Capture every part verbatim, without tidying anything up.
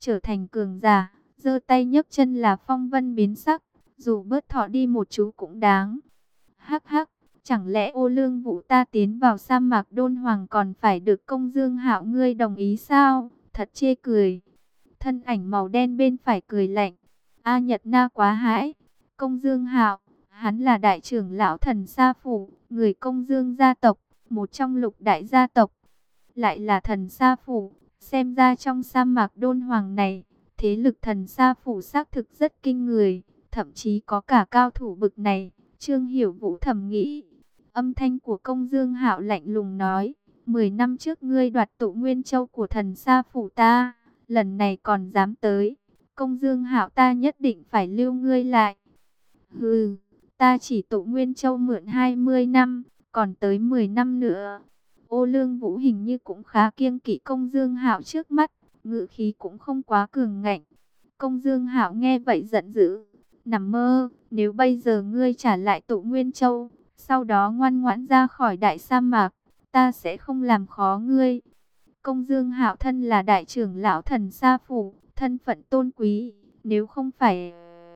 trở thành cường giả, giơ tay nhấc chân là phong vân biến sắc, dù bớt thọ đi một chú cũng đáng. Hắc hắc, chẳng lẽ Ô Lương Vũ ta tiến vào sa mạc Đôn Hoàng còn phải được Công Dương Hạo ngươi đồng ý sao? Thật chê cười. Thân ảnh màu đen bên phải cười lạnh. A Nhật Na quá hãi. Công Dương Hạo, hắn là đại trưởng lão Thần Sa Phủ, người Công Dương gia tộc, một trong lục đại gia tộc. Lại là Thần Sa Phủ, xem ra trong sa mạc Đôn Hoàng này, thế lực Thần Sa Phủ xác thực rất kinh người, thậm chí có cả cao thủ bực này. Trương Hiểu Vũ thầm nghĩ. Âm thanh của Công Dương Hạo lạnh lùng nói, mười năm trước ngươi đoạt Tụ Nguyên Châu của Thần Sa Phủ ta, lần này còn dám tới, Công Dương Hạo ta nhất định phải lưu ngươi lại. Hừ, ta chỉ Tụ Nguyên Châu mượn hai mươi năm, còn tới mười năm nữa. Ô Lương Vũ hình như cũng khá kiêng kỵ Công Dương Hạo trước mắt, ngữ khí cũng không quá cường ngạnh. Công Dương Hạo nghe vậy giận dữ, nằm mơ, nếu bây giờ ngươi trả lại Tụ Nguyên Châu, sau đó ngoan ngoãn ra khỏi đại sa mạc, ta sẽ không làm khó ngươi. Công Dương Hạo thân là đại trưởng lão Thần Sa Phủ, thân phận tôn quý, nếu không phải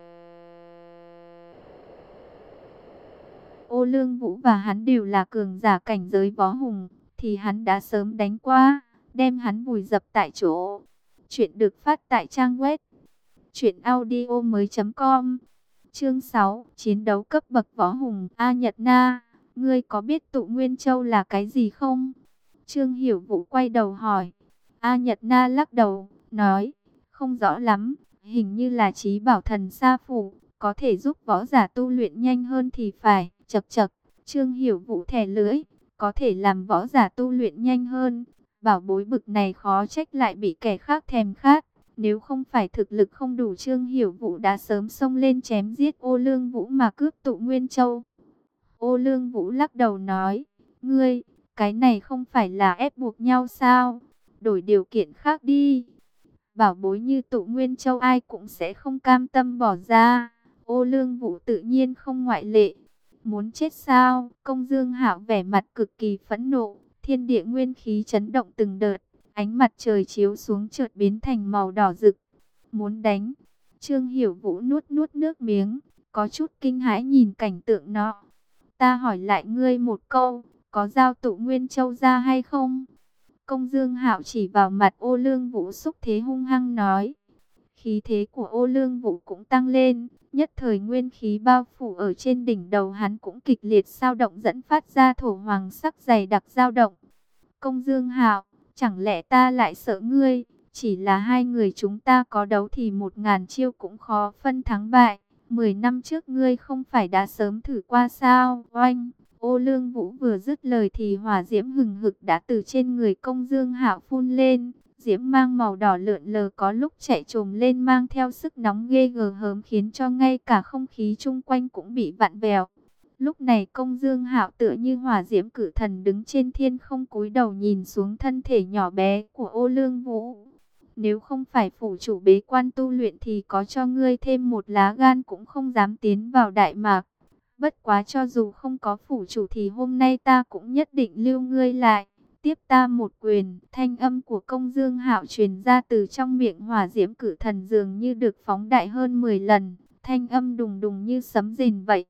Ô Lương Vũ và hắn đều là cường giả cảnh giới võ hùng, thì hắn đã sớm đánh qua, đem hắn vùi dập tại chỗ. Chuyện được phát tại trang web truyện audio mới chấm com. Chương sáu, chiến đấu cấp bậc võ hùng. A Nhật Na, ngươi có biết Tụ Nguyên Châu là cái gì không? Trương Hiểu Vũ quay đầu hỏi. A Nhật Na lắc đầu, nói, không rõ lắm, hình như là trí bảo Thần Sa Phủ, có thể giúp võ giả tu luyện nhanh hơn thì phải. Chậc chậc, Trương Hiểu Vũ thè lưỡi, có thể làm võ giả tu luyện nhanh hơn. Bảo bối bực này khó trách lại bị kẻ khác thèm khát. Nếu không phải thực lực không đủ, Trương Hiểu Vũ đã sớm xông lên chém giết Ô Lương Vũ mà cướp Tụ Nguyên Châu. Ô Lương Vũ lắc đầu nói, ngươi, cái này không phải là ép buộc nhau sao? Đổi điều kiện khác đi. Bảo bối như Tụ Nguyên Châu ai cũng sẽ không cam tâm bỏ ra. Ô Lương Vũ tự nhiên không ngoại lệ. Muốn chết sao? Công Dương Hạo vẻ mặt cực kỳ phẫn nộ, thiên địa nguyên khí chấn động từng đợt. Ánh mặt trời chiếu xuống chợt biến thành màu đỏ rực. Muốn đánh. Trương Hiểu Vũ nuốt nuốt nước miếng, có chút kinh hãi nhìn cảnh tượng nọ. Ta hỏi lại ngươi một câu, có giao Tụ Nguyên Châu ra hay không? Công Dương Hạo chỉ vào mặt Ô Lương Vũ xúc thế hung hăng nói. Khí thế của Ô Lương Vũ cũng tăng lên, nhất thời nguyên khí bao phủ ở trên đỉnh đầu hắn cũng kịch liệt dao động, dẫn phát ra thổ hoàng sắc dày đặc dao động. Công Dương Hạo, chẳng lẽ ta lại sợ ngươi? Chỉ là hai người chúng ta có đấu thì một ngàn chiêu cũng khó phân thắng bại. Mười năm trước ngươi không phải đã sớm thử qua sao? Oanh! Ô Lương Vũ vừa dứt lời thì hỏa diễm hừng hực đã từ trên người Công Dương Hạo phun lên. Diễm mang màu đỏ lượn lờ có lúc chạy trồm lên mang theo sức nóng ghê gờ hớm, khiến cho ngay cả không khí chung quanh cũng bị vặn vẹo. Lúc này Công Dương Hạo tựa như hỏa diễm cử thần đứng trên thiên không, cúi đầu nhìn xuống thân thể nhỏ bé của Ô Lương Vũ. Nếu không phải phủ chủ bế quan tu luyện thì có cho ngươi thêm một lá gan cũng không dám tiến vào Đại Mạc. Bất quá cho dù không có phủ chủ thì hôm nay ta cũng nhất định lưu ngươi lại. Tiếp ta một quyền. Thanh âm của Công Dương Hạo truyền ra từ trong miệng hỏa diễm cử thần dường như được phóng đại hơn mười lần. Thanh âm đùng đùng như sấm rền vậy.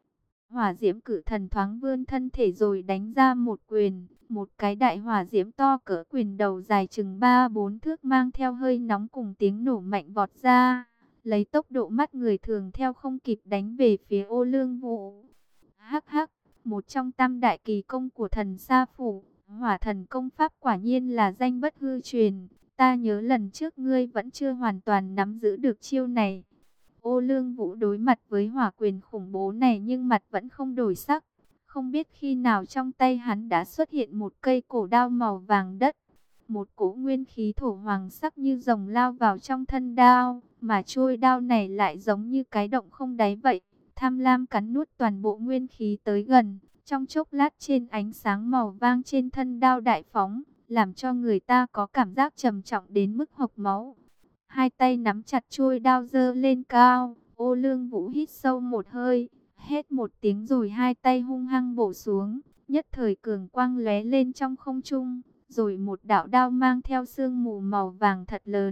Hỏa diễm cử thần thoáng vươn thân thể rồi đánh ra một quyền. Một cái đại hỏa diễm to cỡ quyền đầu dài chừng ba bốn thước mang theo hơi nóng cùng tiếng nổ mạnh vọt ra. Lấy tốc độ mắt người thường theo không kịp đánh về phía Ô Lương Vũ. Hắc hắc, một trong tam đại kỳ công của Thần Sa Phủ, hỏa thần công pháp quả nhiên là danh bất hư truyền. Ta nhớ lần trước ngươi vẫn chưa hoàn toàn nắm giữ được chiêu này. Ô Lương Vũ đối mặt với hỏa quyền khủng bố này nhưng mặt vẫn không đổi sắc. Không biết khi nào trong tay hắn đã xuất hiện một cây cổ đao màu vàng đất. Một cỗ nguyên khí thổ hoàng sắc như rồng lao vào trong thân đao. Mà trôi đao này lại giống như cái động không đáy vậy. Tham lam cắn nuốt toàn bộ nguyên khí tới gần. Trong chốc lát trên ánh sáng màu vàng trên thân đao đại phóng, làm cho người ta có cảm giác trầm trọng đến mức hộc máu. Hai tay nắm chặt chuôi đao giơ lên cao, Ô Lương Vũ hít sâu một hơi, hét một tiếng rồi hai tay hung hăng bổ xuống, nhất thời cường quang lóe lên trong không trung, rồi một đạo đao mang theo sương mù màu vàng thật lớn,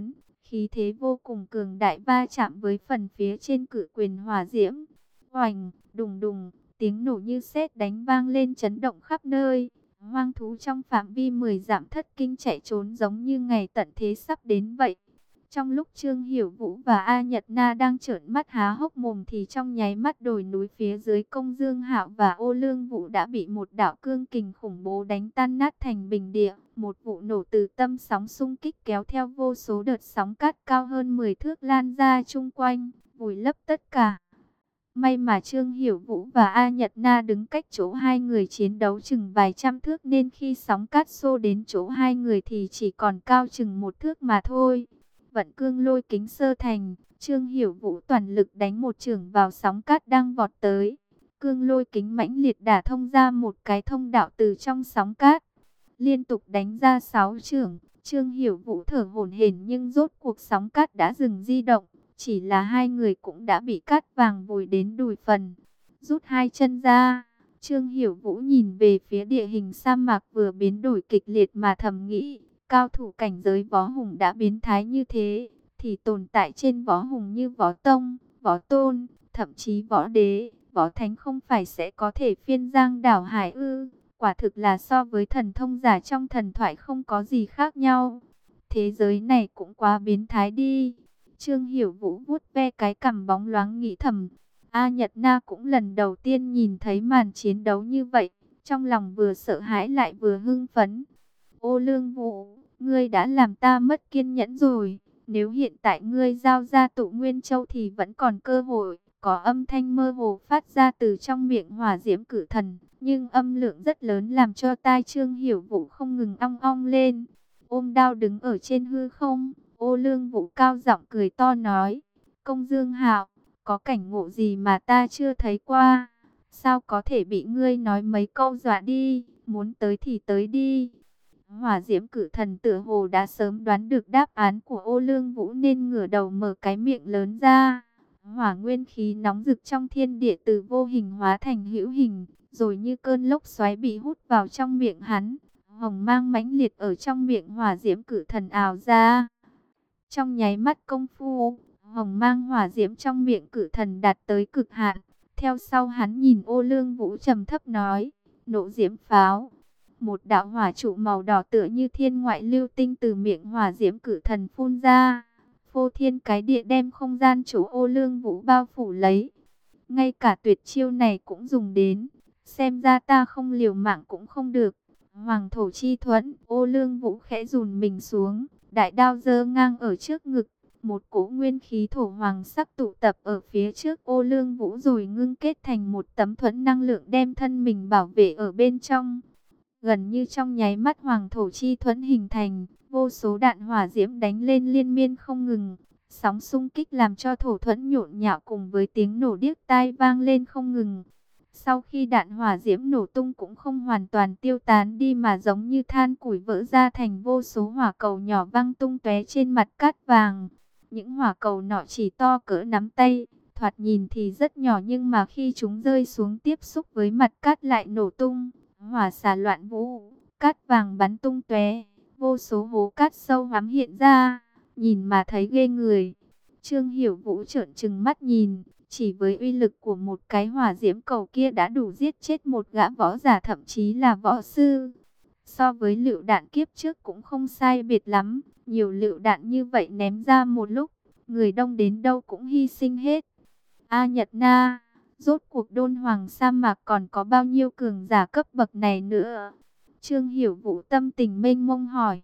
khí thế vô cùng cường đại va chạm với phần phía trên cự quyền hỏa diễm. Oành, đùng đùng, tiếng nổ như sét đánh vang lên chấn động khắp nơi. Hoang thú trong phạm vi mười dặm thất kinh chạy trốn giống như ngày tận thế sắp đến vậy. Trong lúc Trương Hiểu Vũ và A Nhật Na đang trợn mắt há hốc mồm thì trong nháy mắt đồi núi phía dưới Công Dương Hạo và Ô Lương Vũ đã bị một đạo cương kình khủng bố đánh tan nát thành bình địa. Một vụ nổ từ tâm sóng xung kích kéo theo vô số đợt sóng cát cao hơn mười thước lan ra chung quanh, vùi lấp tất cả. May mà Trương Hiểu Vũ và A Nhật Na đứng cách chỗ hai người chiến đấu chừng vài trăm thước nên khi sóng cát xô đến chỗ hai người thì chỉ còn cao chừng một thước mà thôi. Vận cương lôi kính sơ thành, Trương Hiểu Vũ toàn lực đánh một chưởng vào sóng cát đang vọt tới. Cương lôi kính mãnh liệt đả thông ra một cái thông đạo từ trong sóng cát. Liên tục đánh ra sáu chưởng, Trương Hiểu Vũ thở hổn hển nhưng rốt cuộc sóng cát đã dừng di động. Chỉ là hai người cũng đã bị cát vàng vùi đến đùi phần. Rút hai chân ra, Trương Hiểu Vũ nhìn về phía địa hình sa mạc vừa biến đổi kịch liệt mà thầm nghĩ. Cao thủ cảnh giới võ hùng đã biến thái như thế, thì tồn tại trên võ hùng như võ tông, võ tôn, thậm chí võ đế, võ thánh không phải sẽ có thể phiên giang đảo hải ư. Quả thực là so với thần thông giả trong thần thoại không có gì khác nhau. Thế giới này cũng quá biến thái đi. Trương Hiểu Vũ vuốt ve cái cằm bóng loáng nghĩ thầm. A Nhật Na cũng lần đầu tiên nhìn thấy màn chiến đấu như vậy, trong lòng vừa sợ hãi lại vừa hưng phấn. Ô Lương Vũ, ngươi đã làm ta mất kiên nhẫn rồi. Nếu hiện tại ngươi giao ra Tụ Nguyên Châu thì vẫn còn cơ hội. Có âm thanh mơ hồ phát ra từ trong miệng Hỏa Diễm Cử Thần, nhưng âm lượng rất lớn làm cho tai Trương Hiểu Vũ không ngừng ong ong lên. Ôm đao đứng ở trên hư không, Ô Lương Vũ cao giọng cười to nói: Công Dương Hạo, có cảnh ngộ gì mà ta chưa thấy qua? Sao có thể bị ngươi nói mấy câu dọa đi? Muốn tới thì tới đi. Hỏa Diễm Cử Thần tựa hồ đã sớm đoán được đáp án của Ô Lương Vũ nên ngửa đầu mở cái miệng lớn ra. Hỏa nguyên khí nóng rực trong thiên địa từ vô hình hóa thành hữu hình, rồi như cơn lốc xoáy bị hút vào trong miệng hắn. Hồng mang mãnh liệt ở trong miệng Hỏa Diễm Cử Thần ào ra. Trong nháy mắt công phu, hồng mang hỏa diễm trong miệng Cử Thần đạt tới cực hạn. Theo sau hắn nhìn Ô Lương Vũ trầm thấp nói: Nộ diễm pháo. Một đạo hỏa trụ màu đỏ tựa như thiên ngoại lưu tinh từ miệng Hỏa Diễm Cử Thần phun ra. Phô thiên cái địa đem không gian chỗ Ô Lương Vũ bao phủ lấy. Ngay cả tuyệt chiêu này cũng dùng đến. Xem ra ta không liều mạng cũng không được. Hoàng thổ chi thuẫn, Ô Lương Vũ khẽ dùn mình xuống. Đại đao giơ ngang ở trước ngực. Một cỗ nguyên khí thổ hoàng sắc tụ tập ở phía trước Ô Lương Vũ rồi ngưng kết thành một tấm thuẫn năng lượng đem thân mình bảo vệ ở bên trong. Gần như trong nháy mắt hoàng thổ chi thuẫn hình thành, vô số đạn hỏa diễm đánh lên liên miên không ngừng. Sóng xung kích làm cho thổ thuẫn nhộn nhạo cùng với tiếng nổ điếc tai vang lên không ngừng. Sau khi đạn hỏa diễm nổ tung cũng không hoàn toàn tiêu tán đi mà giống như than củi vỡ ra thành vô số hỏa cầu nhỏ văng tung tóe trên mặt cát vàng. Những hỏa cầu nọ chỉ to cỡ nắm tay, thoạt nhìn thì rất nhỏ nhưng mà khi chúng rơi xuống tiếp xúc với mặt cát lại nổ tung. Hỏa xà loạn vũ, cát vàng bắn tung tóe, vô số hố cát sâu hoắm hiện ra, nhìn mà thấy ghê người. Trương Hiểu Vũ trợn trừng mắt nhìn, chỉ với uy lực của một cái hỏa diễm cầu kia đã đủ giết chết một gã võ giả thậm chí là võ sư. So với lựu đạn kiếp trước cũng không sai biệt lắm, nhiều lựu đạn như vậy ném ra một lúc, người đông đến đâu cũng hy sinh hết. A Nhật Na, rốt cuộc Đôn Hoàng sa mạc còn có bao nhiêu cường giả cấp bậc này nữa? Trương Hiểu Vũ tâm tình mênh mông hỏi.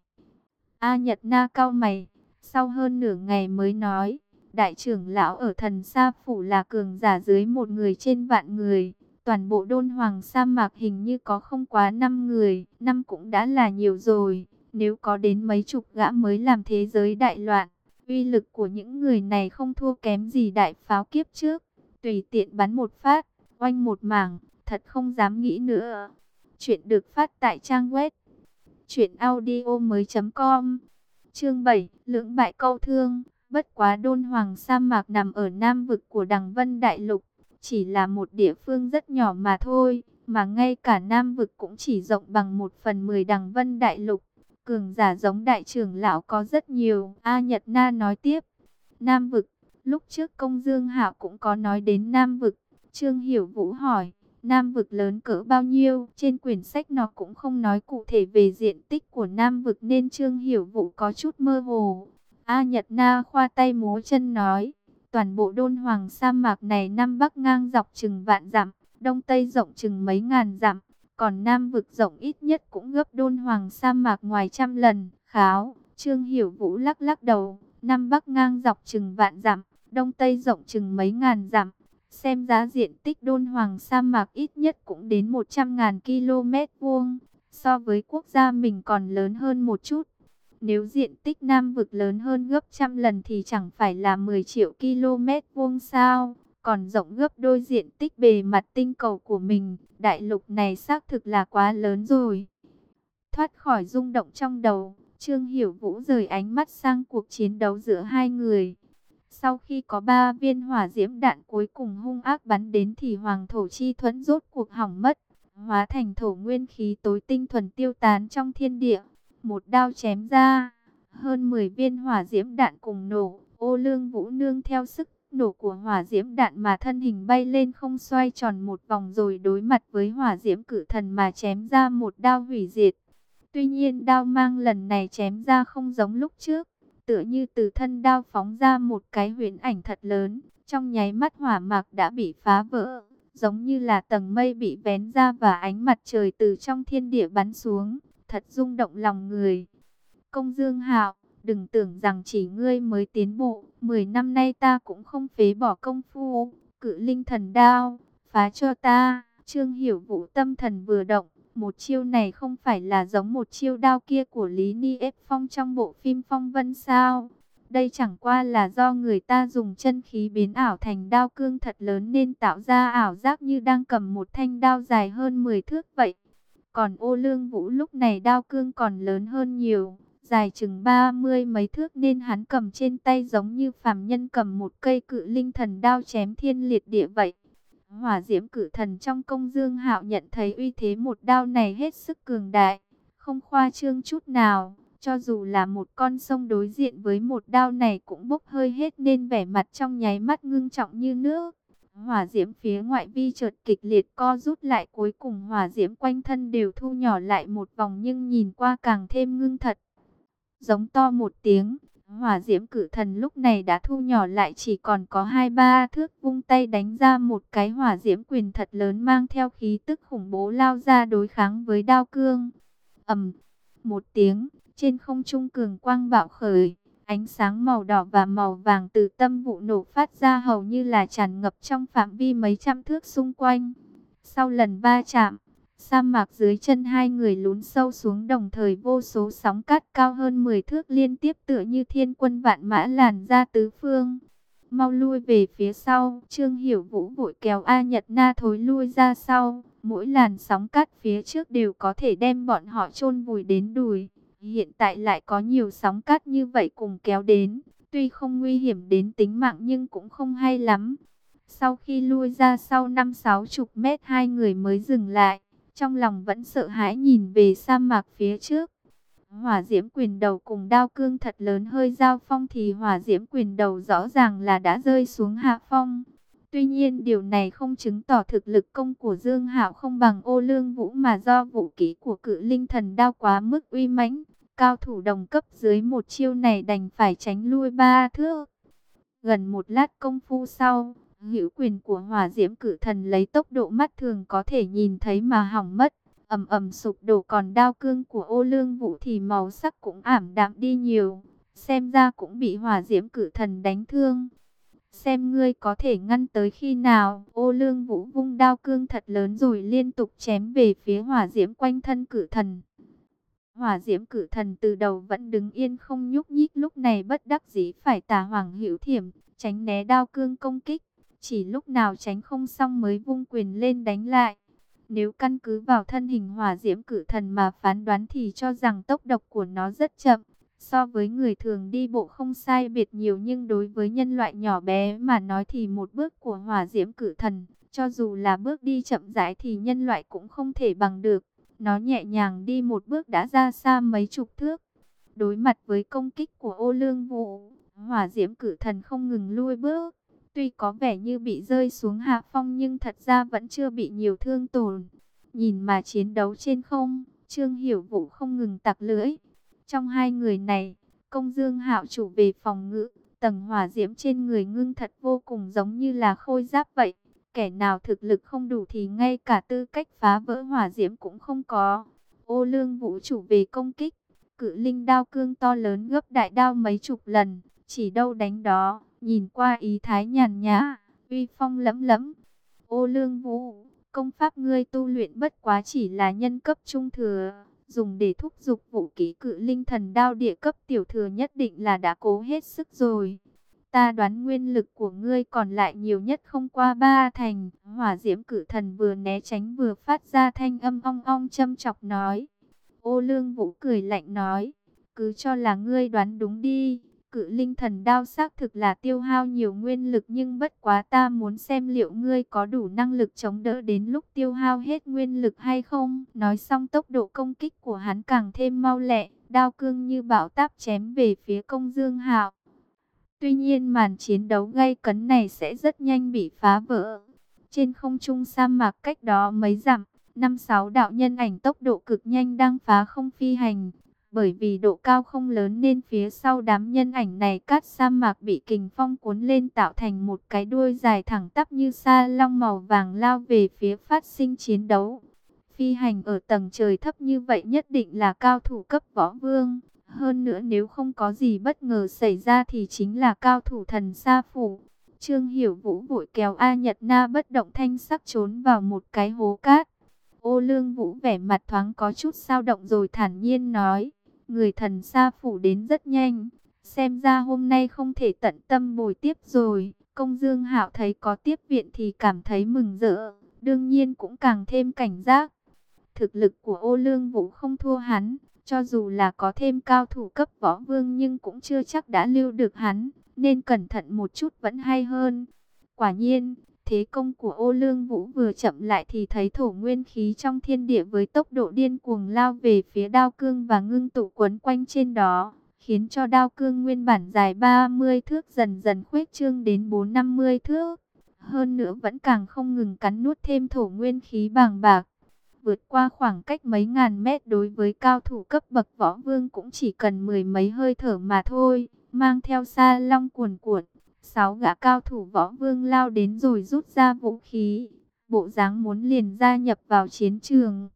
A Nhật Na cau mày, sau hơn nửa ngày mới nói: Đại trưởng lão ở Thần Sa Phủ là cường giả dưới một người trên vạn người. Toàn bộ Đôn Hoàng sa mạc hình như có không quá năm người, năm cũng đã là nhiều rồi. Nếu có đến mấy chục gã mới làm thế giới đại loạn. Uy lực của những người này không thua kém gì đại pháo kiếp trước. Tùy tiện bắn một phát, oanh một mảng, thật không dám nghĩ nữa. Chuyện được phát tại trang web truyện audio mới chấm com. Chương bảy, lưỡng bại câu thương. Bất quá Đôn Hoàng sa mạc nằm ở nam vực của Đằng Vân Đại Lục, chỉ là một địa phương rất nhỏ mà thôi, mà ngay cả nam vực cũng chỉ rộng bằng một phần mười Đằng Vân Đại Lục. cường giả giống đại trưởng lão có rất nhiều. A Nhật Na nói tiếp, Nam vực, lúc trước Công Dương Hạo cũng có nói đến Nam vực. Trương Hiểu Vũ hỏi, Nam vực lớn cỡ bao nhiêu? Trên quyển sách nó cũng không nói cụ thể về diện tích của Nam vực nên Trương Hiểu Vũ có chút mơ hồ. A Nhật Na khoa tay múa chân nói, toàn bộ Đôn Hoàng sa mạc này Nam Bắc ngang dọc chừng vạn dặm, Đông Tây rộng chừng mấy ngàn dặm, còn Nam vực rộng ít nhất cũng gấp Đôn Hoàng sa mạc ngoài trăm lần. Kháo, Trương Hiểu Vũ lắc lắc đầu, Nam Bắc ngang dọc chừng vạn dặm, Đông Tây rộng chừng mấy ngàn dặm. Xem giá diện tích Đôn Hoàng sa mạc ít nhất cũng đến một trăm ngàn ki lô mét vuông, so với quốc gia mình còn lớn hơn một chút. Nếu diện tích Nam vực lớn hơn gấp trăm lần thì chẳng phải là mười triệu ki lô mét vuông sao, còn rộng gấp đôi diện tích bề mặt tinh cầu của mình. Đại lục này xác thực là quá lớn rồi. Thoát khỏi rung động trong đầu, Trương Hiểu Vũ rời ánh mắt sang cuộc chiến đấu giữa hai người. Sau khi có ba viên hỏa diễm đạn cuối cùng hung ác bắn đến thì hoàng thổ chi thuẫn rốt cuộc hỏng mất, hóa thành thổ nguyên khí tối tinh thuần tiêu tán trong thiên địa. Một đao chém ra, hơn mười viên hỏa diễm đạn cùng nổ. Ô Lương Vũ nương theo sức nổ của hỏa diễm đạn mà thân hình bay lên không, xoay tròn một vòng rồi đối mặt với hỏa diễm cử thần mà chém ra một đao hủy diệt. Tuy nhiên đao mang lần này chém ra không giống lúc trước, tựa như từ thân đao phóng ra một cái huyễn ảnh thật lớn, trong nháy mắt hỏa mạc đã bị phá vỡ, giống như là tầng mây bị vén ra và ánh mặt trời từ trong thiên địa bắn xuống, thật rung động lòng người. Công Dương Hạo, đừng tưởng rằng chỉ ngươi mới tiến bộ, mười năm nay ta cũng không phế bỏ công phu. Cự linh thần đao, phá cho ta. Trương Hiểu Vũ tâm thần vừa động, một chiêu này không phải là giống một chiêu đao kia của Lý Ni ép Phong trong bộ phim Phong Vân sao? Đây chẳng qua là do người ta dùng chân khí biến ảo thành đao cương thật lớn nên tạo ra ảo giác như đang cầm một thanh đao dài hơn mười thước vậy. Còn Ô Lương Vũ lúc này đao cương còn lớn hơn nhiều, dài chừng ba mươi mấy thước nên hắn cầm trên tay giống như phàm nhân cầm một cây cự linh thần đao chém thiên liệt địa vậy. Hỏa diễm cử thần trong Công Dương Hạo nhận thấy uy thế một đao này hết sức cường đại, không khoa trương chút nào. Cho dù là một con sông đối diện với một đao này cũng bốc hơi hết nên vẻ mặt trong nháy mắt ngưng trọng như nước. Hỏa diễm phía ngoại vi chợt kịch liệt co rút lại, cuối cùng hỏa diễm quanh thân đều thu nhỏ lại một vòng nhưng nhìn qua càng thêm ngưng thật. Giống to một tiếng, hỏa diễm cử thần lúc này đã thu nhỏ lại chỉ còn có hai ba thước, vung tay đánh ra một cái hỏa diễm quyền thật lớn mang theo khí tức khủng bố lao ra đối kháng với đao cương. Ầm, một tiếng, trên không trung cường quang bạo khởi, ánh sáng màu đỏ và màu vàng từ tâm vụ nổ phát ra hầu như là tràn ngập trong phạm vi mấy trăm thước xung quanh. Sau lần va chạm, sa mạc dưới chân hai người lún sâu xuống, đồng thời vô số sóng cát cao hơn mười thước liên tiếp tựa như thiên quân vạn mã làn ra tứ phương. Mau lui về phía sau, Trương Hiểu Vũ vội kéo A Nhật Na thối lui ra sau. Mỗi làn sóng cát phía trước đều có thể đem bọn họ chôn vùi đến đùi. Hiện tại lại có nhiều sóng cát như vậy cùng kéo đến, tuy không nguy hiểm đến tính mạng nhưng cũng không hay lắm. Sau khi lui ra sau năm sáu chục mét, hai người mới dừng lại, trong lòng vẫn sợ hãi nhìn về sa mạc phía trước. Hỏa diễm quyền đầu cùng đao cương thật lớn hơi giao phong thì hỏa diễm quyền đầu rõ ràng là đã rơi xuống hạ phong. Tuy nhiên điều này không chứng tỏ thực lực công của Dương Hạo không bằng Ô Lương Vũ, mà do vũ khí của cự linh thần đao quá mức uy mãnh. Cao thủ đồng cấp dưới một chiêu này đành phải tránh lui ba thước. Gần một lát công phu sau, hữu quyền của hỏa diễm cử thần lấy tốc độ mắt thường có thể nhìn thấy mà hỏng mất, ầm ầm sụp đổ, còn đao cương của Ô Lương Vũ thì màu sắc cũng ảm đạm đi nhiều, xem ra cũng bị hỏa diễm cử thần đánh thương. Xem ngươi có thể ngăn tới khi nào. Ô Lương Vũ vung đao cương thật lớn rồi liên tục chém về phía hỏa diễm quanh thân cử thần. Hỏa diễm cử thần từ đầu vẫn đứng yên không nhúc nhích, lúc này bất đắc dĩ phải tả hoàng hữu thiểm, tránh né đao cương công kích. Chỉ lúc nào tránh không xong mới vung quyền lên đánh lại. Nếu căn cứ vào thân hình hỏa diễm cử thần mà phán đoán thì cho rằng tốc độ của nó rất chậm. So với người thường đi bộ không sai biệt nhiều, nhưng đối với nhân loại nhỏ bé mà nói thì một bước của hỏa diễm cử thần, cho dù là bước đi chậm rãi thì nhân loại cũng không thể bằng được. Nó nhẹ nhàng đi một bước đã ra xa mấy chục thước. Đối mặt với công kích của Ô Lương Vũ, hỏa diễm cử thần không ngừng lui bước. Tuy có vẻ như bị rơi xuống hạ phong nhưng thật ra vẫn chưa bị nhiều thương tổn. Nhìn mà chiến đấu trên không, Trương Hiểu Vũ không ngừng tặc lưỡi. Trong hai người này, Công Dương Hạo chủ về phòng ngự, tầng hỏa diễm trên người ngưng thật vô cùng giống như là khôi giáp vậy. Kẻ nào thực lực không đủ thì ngay cả tư cách phá vỡ hỏa diễm cũng không có. Ô Lương Vũ chủ về công kích, cự linh đao cương to lớn gấp đại đao mấy chục lần, chỉ đâu đánh đó, nhìn qua ý thái nhàn nhã, uy phong lẫm lẫm. Ô Lương Vũ, công pháp ngươi tu luyện bất quá chỉ là nhân cấp trung thừa, dùng để thúc giục vũ khí cự linh thần đao địa cấp tiểu thừa nhất định là đã cố hết sức rồi. Ta đoán nguyên lực của ngươi còn lại nhiều nhất không qua ba thành. Hỏa diễm cử thần vừa né tránh vừa phát ra thanh âm ong ong châm chọc nói. Ô Lương Vũ cười lạnh nói, cứ cho là ngươi đoán đúng đi. Cự linh thần đao xác thực là tiêu hao nhiều nguyên lực, nhưng bất quá ta muốn xem liệu ngươi có đủ năng lực chống đỡ đến lúc tiêu hao hết nguyên lực hay không. Nói xong tốc độ công kích của hắn càng thêm mau lẹ, đao cương như bão táp chém về phía Công Dương Hạo. Tuy nhiên màn chiến đấu gay cấn này sẽ rất nhanh bị phá vỡ. Trên không trung sa mạc cách đó mấy dặm, năm sáu đạo nhân ảnh tốc độ cực nhanh đang phá không phi hành. Bởi vì độ cao không lớn nên phía sau đám nhân ảnh này cát sa mạc bị kình phong cuốn lên tạo thành một cái đuôi dài thẳng tắp như sa long màu vàng lao về phía phát sinh chiến đấu. Phi hành ở tầng trời thấp như vậy nhất định là cao thủ cấp võ vương. Hơn nữa nếu không có gì bất ngờ xảy ra thì chính là cao thủ thần sa phủ. Trương Hiểu Vũ vội kéo A Nhật Na bất động thanh sắc trốn vào một cái hố cát. Ô Lương Vũ vẻ mặt thoáng có chút dao động rồi thản nhiên nói, người thần sa phủ đến rất nhanh, xem ra hôm nay không thể tận tâm bồi tiếp rồi. Công Dương Hạo thấy có tiếp viện thì cảm thấy mừng rỡ, đương nhiên cũng càng thêm cảnh giác. Thực lực của Ô Lương Vũ không thua hắn, cho dù là có thêm cao thủ cấp võ vương nhưng cũng chưa chắc đã lưu được hắn, nên cẩn thận một chút vẫn hay hơn. Quả nhiên, thế công của Ô Lương Vũ vừa chậm lại thì thấy thổ nguyên khí trong thiên địa với tốc độ điên cuồng lao về phía đao cương và ngưng tụ quấn quanh trên đó, khiến cho đao cương nguyên bản dài ba mươi thước dần dần khuếch trương đến bốn năm mươi thước. Hơn nữa vẫn càng không ngừng cắn nuốt thêm thổ nguyên khí bàng bạc. Vượt qua khoảng cách mấy ngàn mét đối với cao thủ cấp bậc võ vương cũng chỉ cần mười mấy hơi thở mà thôi, mang theo sa long cuồn cuộn. Sáu gã cao thủ võ vương lao đến rồi rút ra vũ khí, bộ dáng muốn liền gia nhập vào chiến trường.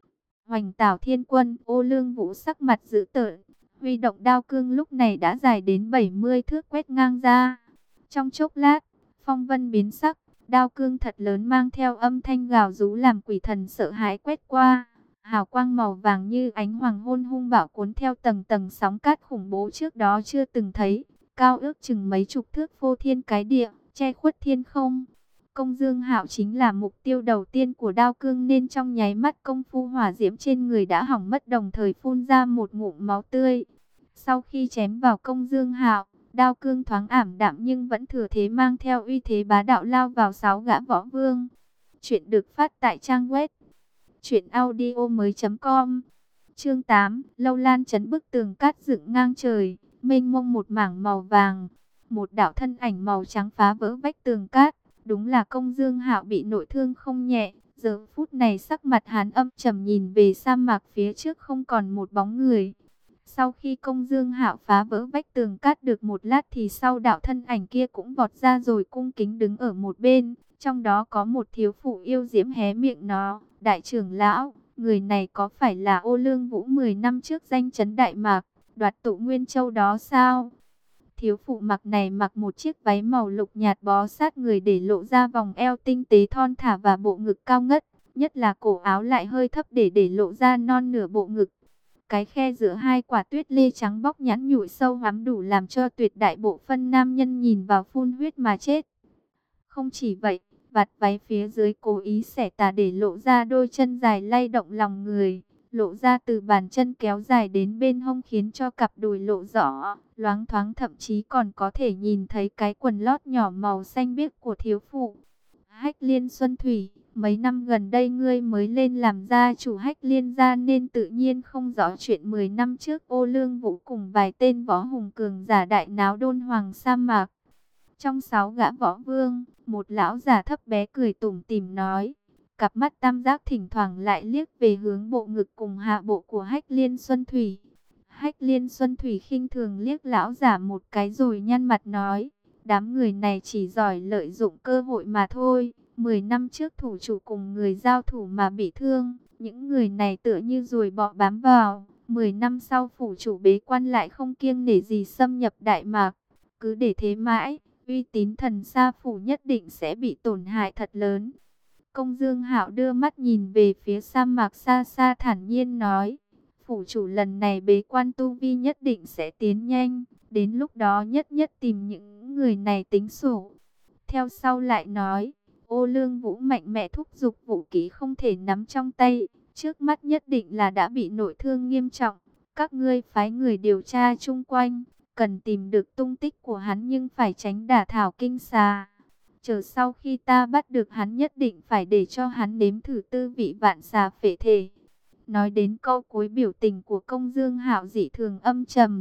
Hoành Tảo Thiên Quân, Ô Lương Vũ sắc mặt dữ tợn, huy động đao cương lúc này đã dài đến bảy mươi thước quét ngang ra. Trong chốc lát, phong vân biến sắc, đao cương thật lớn mang theo âm thanh gào rú làm quỷ thần sợ hãi quét qua. Hào quang màu vàng như ánh hoàng hôn hung bạo cuốn theo tầng tầng sóng cát khủng bố trước đó chưa từng thấy. Cao ước chừng mấy chục thước phô thiên cái địa, che khuất thiên không. Công Dương Hạo chính là mục tiêu đầu tiên của đao cương nên trong nháy mắt công phu hỏa diễm trên người đã hỏng mất, đồng thời phun ra một ngụm máu tươi. Sau khi chém vào Công Dương Hạo, đao cương thoáng ảm đạm nhưng vẫn thừa thế mang theo uy thế bá đạo lao vào sáu gã võ vương. Chuyện được phát tại trang web truyện audio mới chấm com. Chương tám, Lâu Lan trấn bức tường cát dựng ngang trời, mênh mông một mảng màu vàng. Một đạo thân ảnh màu trắng phá vỡ vách tường cát, đúng là Công Dương Hạo bị nội thương không nhẹ. Giờ phút này sắc mặt hắn âm trầm nhìn về sa mạc phía trước không còn một bóng người. Sau khi Công Dương Hạo phá vỡ vách tường cát được một lát thì sau đạo thân ảnh kia cũng vọt ra rồi cung kính đứng ở một bên. Trong đó có một thiếu phụ yêu diễm hé miệng nó, đại trưởng lão, người này có phải là Ô Lương Vũ mười năm trước danh chấn Đại Mạc, đoạt tụ Nguyên Châu đó sao? Thiếu phụ mặc này mặc một chiếc váy màu lục nhạt bó sát người để lộ ra vòng eo tinh tế thon thả và bộ ngực cao ngất, nhất là cổ áo lại hơi thấp để để lộ ra non nửa bộ ngực. Cái khe giữa hai quả tuyết lê trắng bóc nhẵn nhụi sâu hoắm đủ làm cho tuyệt đại bộ phân nam nhân nhìn vào phun huyết mà chết. Không chỉ vậy, vạt váy phía dưới cố ý xẻ tà để lộ ra đôi chân dài lay động lòng người, lộ ra từ bàn chân kéo dài đến bên hông khiến cho cặp đùi lộ rõ, loáng thoáng, thậm chí còn có thể nhìn thấy cái quần lót nhỏ màu xanh biếc của thiếu phụ. Hách Liên Xuân Thủy, Mấy năm gần đây ngươi mới lên làm gia chủ Hách Liên gia nên tự nhiên không rõ chuyện mười năm trước Ô Lương Vũ cùng vài tên võ hùng cường giả đại náo Đôn Hoàng sa mạc. Trong sáu gã võ vương, một lão già thấp bé cười tủm tỉm nói, cặp mắt tam giác thỉnh thoảng lại liếc về hướng bộ ngực cùng hạ bộ của Hách Liên Xuân Thủy. Hách Liên Xuân Thủy khinh thường liếc lão giả một cái rồi nhăn mặt nói, đám người này chỉ giỏi lợi dụng cơ hội mà thôi. Mười năm trước thủ chủ cùng người giao thủ mà bị thương, những người này tựa như ruồi bọ bám vào. Mười năm sau phủ chủ bế quan lại không kiêng nể gì xâm nhập Đại Mạc. Cứ để thế mãi, uy tín thần sa phủ nhất định sẽ bị tổn hại thật lớn. Công Dương Hạo đưa mắt nhìn về phía sa mạc xa xa thản nhiên nói, phủ chủ lần này bế quan tu vi nhất định sẽ tiến nhanh, đến lúc đó nhất nhất tìm những người này tính sổ. Theo sau lại nói, Ô Lương Vũ mạnh mẽ thúc giục vũ khí không thể nắm trong tay, trước mắt nhất định là đã bị nội thương nghiêm trọng. Các ngươi phái người điều tra chung quanh, cần tìm được tung tích của hắn nhưng phải tránh đả thảo kinh xà. Chờ sau khi ta bắt được hắn nhất định phải để cho hắn nếm thử tư vị vạn xà phệ thể. Nói đến câu cuối biểu tình của Công Dương Hạo dị thường âm trầm.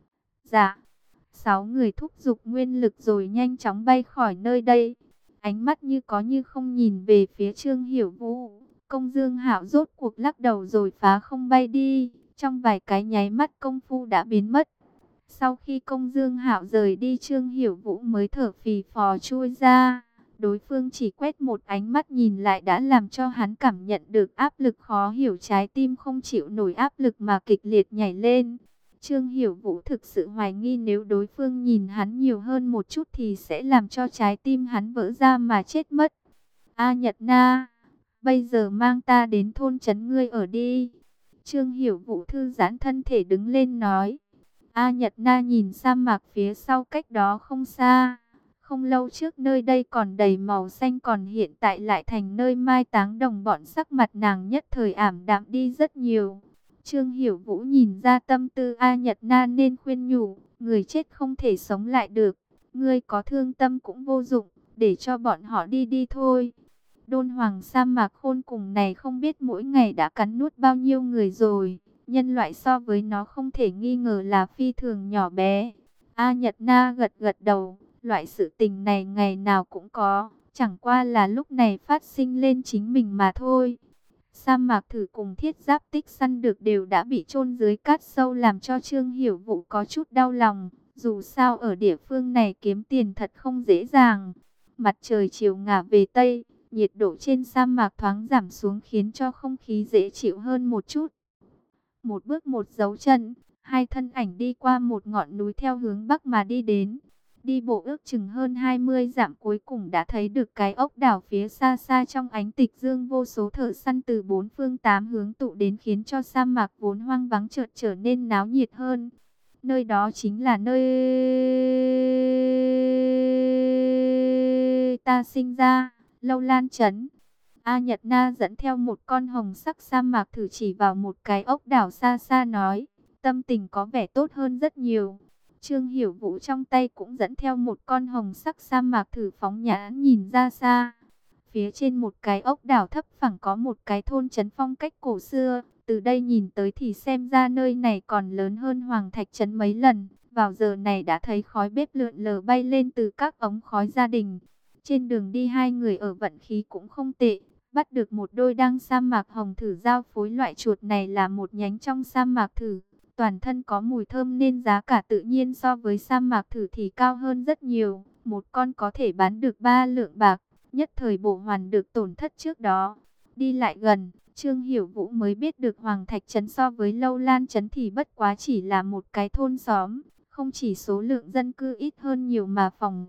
Dạ, sáu người thúc giục nguyên lực rồi nhanh chóng bay khỏi nơi đây. Ánh mắt như có như không nhìn về phía Trương Hiểu Vũ. Công Dương Hạo rốt cuộc lắc đầu rồi phá không bay đi. Trong vài cái nháy mắt công phu đã biến mất. Sau khi Công Dương Hạo rời đi, Trương Hiểu Vũ mới thở phì phò chui ra. Đối phương chỉ quét một ánh mắt nhìn lại đã làm cho hắn cảm nhận được áp lực khó hiểu, trái tim không chịu nổi áp lực mà kịch liệt nhảy lên. Trương Hiểu Vũ thực sự hoài nghi nếu đối phương nhìn hắn nhiều hơn một chút thì sẽ làm cho trái tim hắn vỡ ra mà chết mất. A Nhật Na, bây giờ mang ta đến thôn trấn ngươi ở đi. Trương Hiểu Vũ thư giãn thân thể đứng lên nói. A Nhật Na nhìn sa mạc phía sau cách đó không xa. Không lâu trước nơi đây còn đầy màu xanh, còn hiện tại lại thành nơi mai táng đồng bọn, sắc mặt nàng nhất thời ảm đạm đi rất nhiều. Trương Hiểu Vũ nhìn ra tâm tư A Nhật Na nên khuyên nhủ, người chết không thể sống lại được. Ngươi có thương tâm cũng vô dụng, để cho bọn họ đi đi thôi. Đôn Hoàng sa mạc khôn cùng này không biết mỗi ngày đã cắn nuốt bao nhiêu người rồi. Nhân loại so với nó không thể nghi ngờ là phi thường nhỏ bé. A Nhật Na gật gật đầu, loại sự tình này ngày nào cũng có, chẳng qua là lúc này phát sinh lên chính mình mà thôi. Sa mạc thử cùng thiết giáp tích săn được đều đã bị chôn dưới cát sâu, làm cho Trương Hiểu Vũ có chút đau lòng. Dù sao ở địa phương này kiếm tiền thật không dễ dàng. Mặt trời chiều ngả về Tây, nhiệt độ trên sa mạc thoáng giảm xuống khiến cho không khí dễ chịu hơn một chút. Một bước một dấu chân, hai thân ảnh đi qua một ngọn núi theo hướng Bắc mà đi đến. Đi bộ ước chừng hơn hai mươi dặm cuối cùng đã thấy được cái ốc đảo phía xa xa. Trong ánh tịch dương, vô số thợ săn từ bốn phương tám hướng tụ đến, khiến cho sa mạc vốn hoang vắng chợt trở nên náo nhiệt hơn. Nơi đó chính là nơi ta sinh ra, Lâu Lan Trấn. A Nhật Na dẫn theo một con hồng sắc sa mạc thử chỉ vào một cái ốc đảo xa xa nói, tâm tình có vẻ tốt hơn rất nhiều. Trương Hiểu Vũ trong tay cũng dẫn theo một con hồng sắc sa mạc thử phóng nhãn nhìn ra xa. Phía trên một cái ốc đảo thấp phẳng có một cái thôn trấn phong cách cổ xưa. Từ đây nhìn tới thì xem ra nơi này còn lớn hơn Hoàng Thạch Trấn mấy lần. Vào giờ này đã thấy khói bếp lượn lờ bay lên từ các ống khói gia đình. Trên đường đi hai người ở vận khí cũng không tệ. Bắt được một đôi đăng sa mạc hồng thử giao phối. Loại chuột này là một nhánh trong sa mạc thử. Toàn thân có mùi thơm nên giá cả tự nhiên so với sa mạc thử thì cao hơn rất nhiều. Một con có thể bán được ba lượng bạc, nhất thời bổ hoàn được tổn thất trước đó. Đi lại gần, Trương Hiểu Vũ mới biết được Hoàng Thạch Trấn so với Lâu Lan Trấn thì bất quá chỉ là một cái thôn xóm. Không chỉ số lượng dân cư ít hơn nhiều mà phòng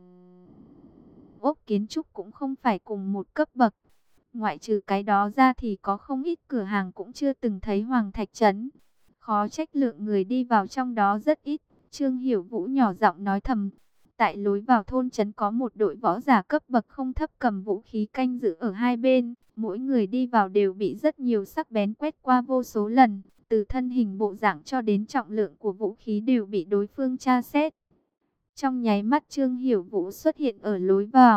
ốc kiến trúc cũng không phải cùng một cấp bậc. Ngoại trừ cái đó ra thì có không ít cửa hàng cũng chưa từng thấy Hoàng Thạch Trấn. Khó trách lượng người đi vào trong đó rất ít. Trương Hiểu Vũ nhỏ giọng nói thầm. Tại lối vào thôn trấn có một đội võ giả cấp bậc không thấp cầm vũ khí canh giữ ở hai bên. Mỗi người đi vào đều bị rất nhiều sắc bén quét qua vô số lần. Từ thân hình bộ dạng cho đến trọng lượng của vũ khí đều bị đối phương tra xét. Trong nháy mắt Trương Hiểu Vũ xuất hiện ở lối vào.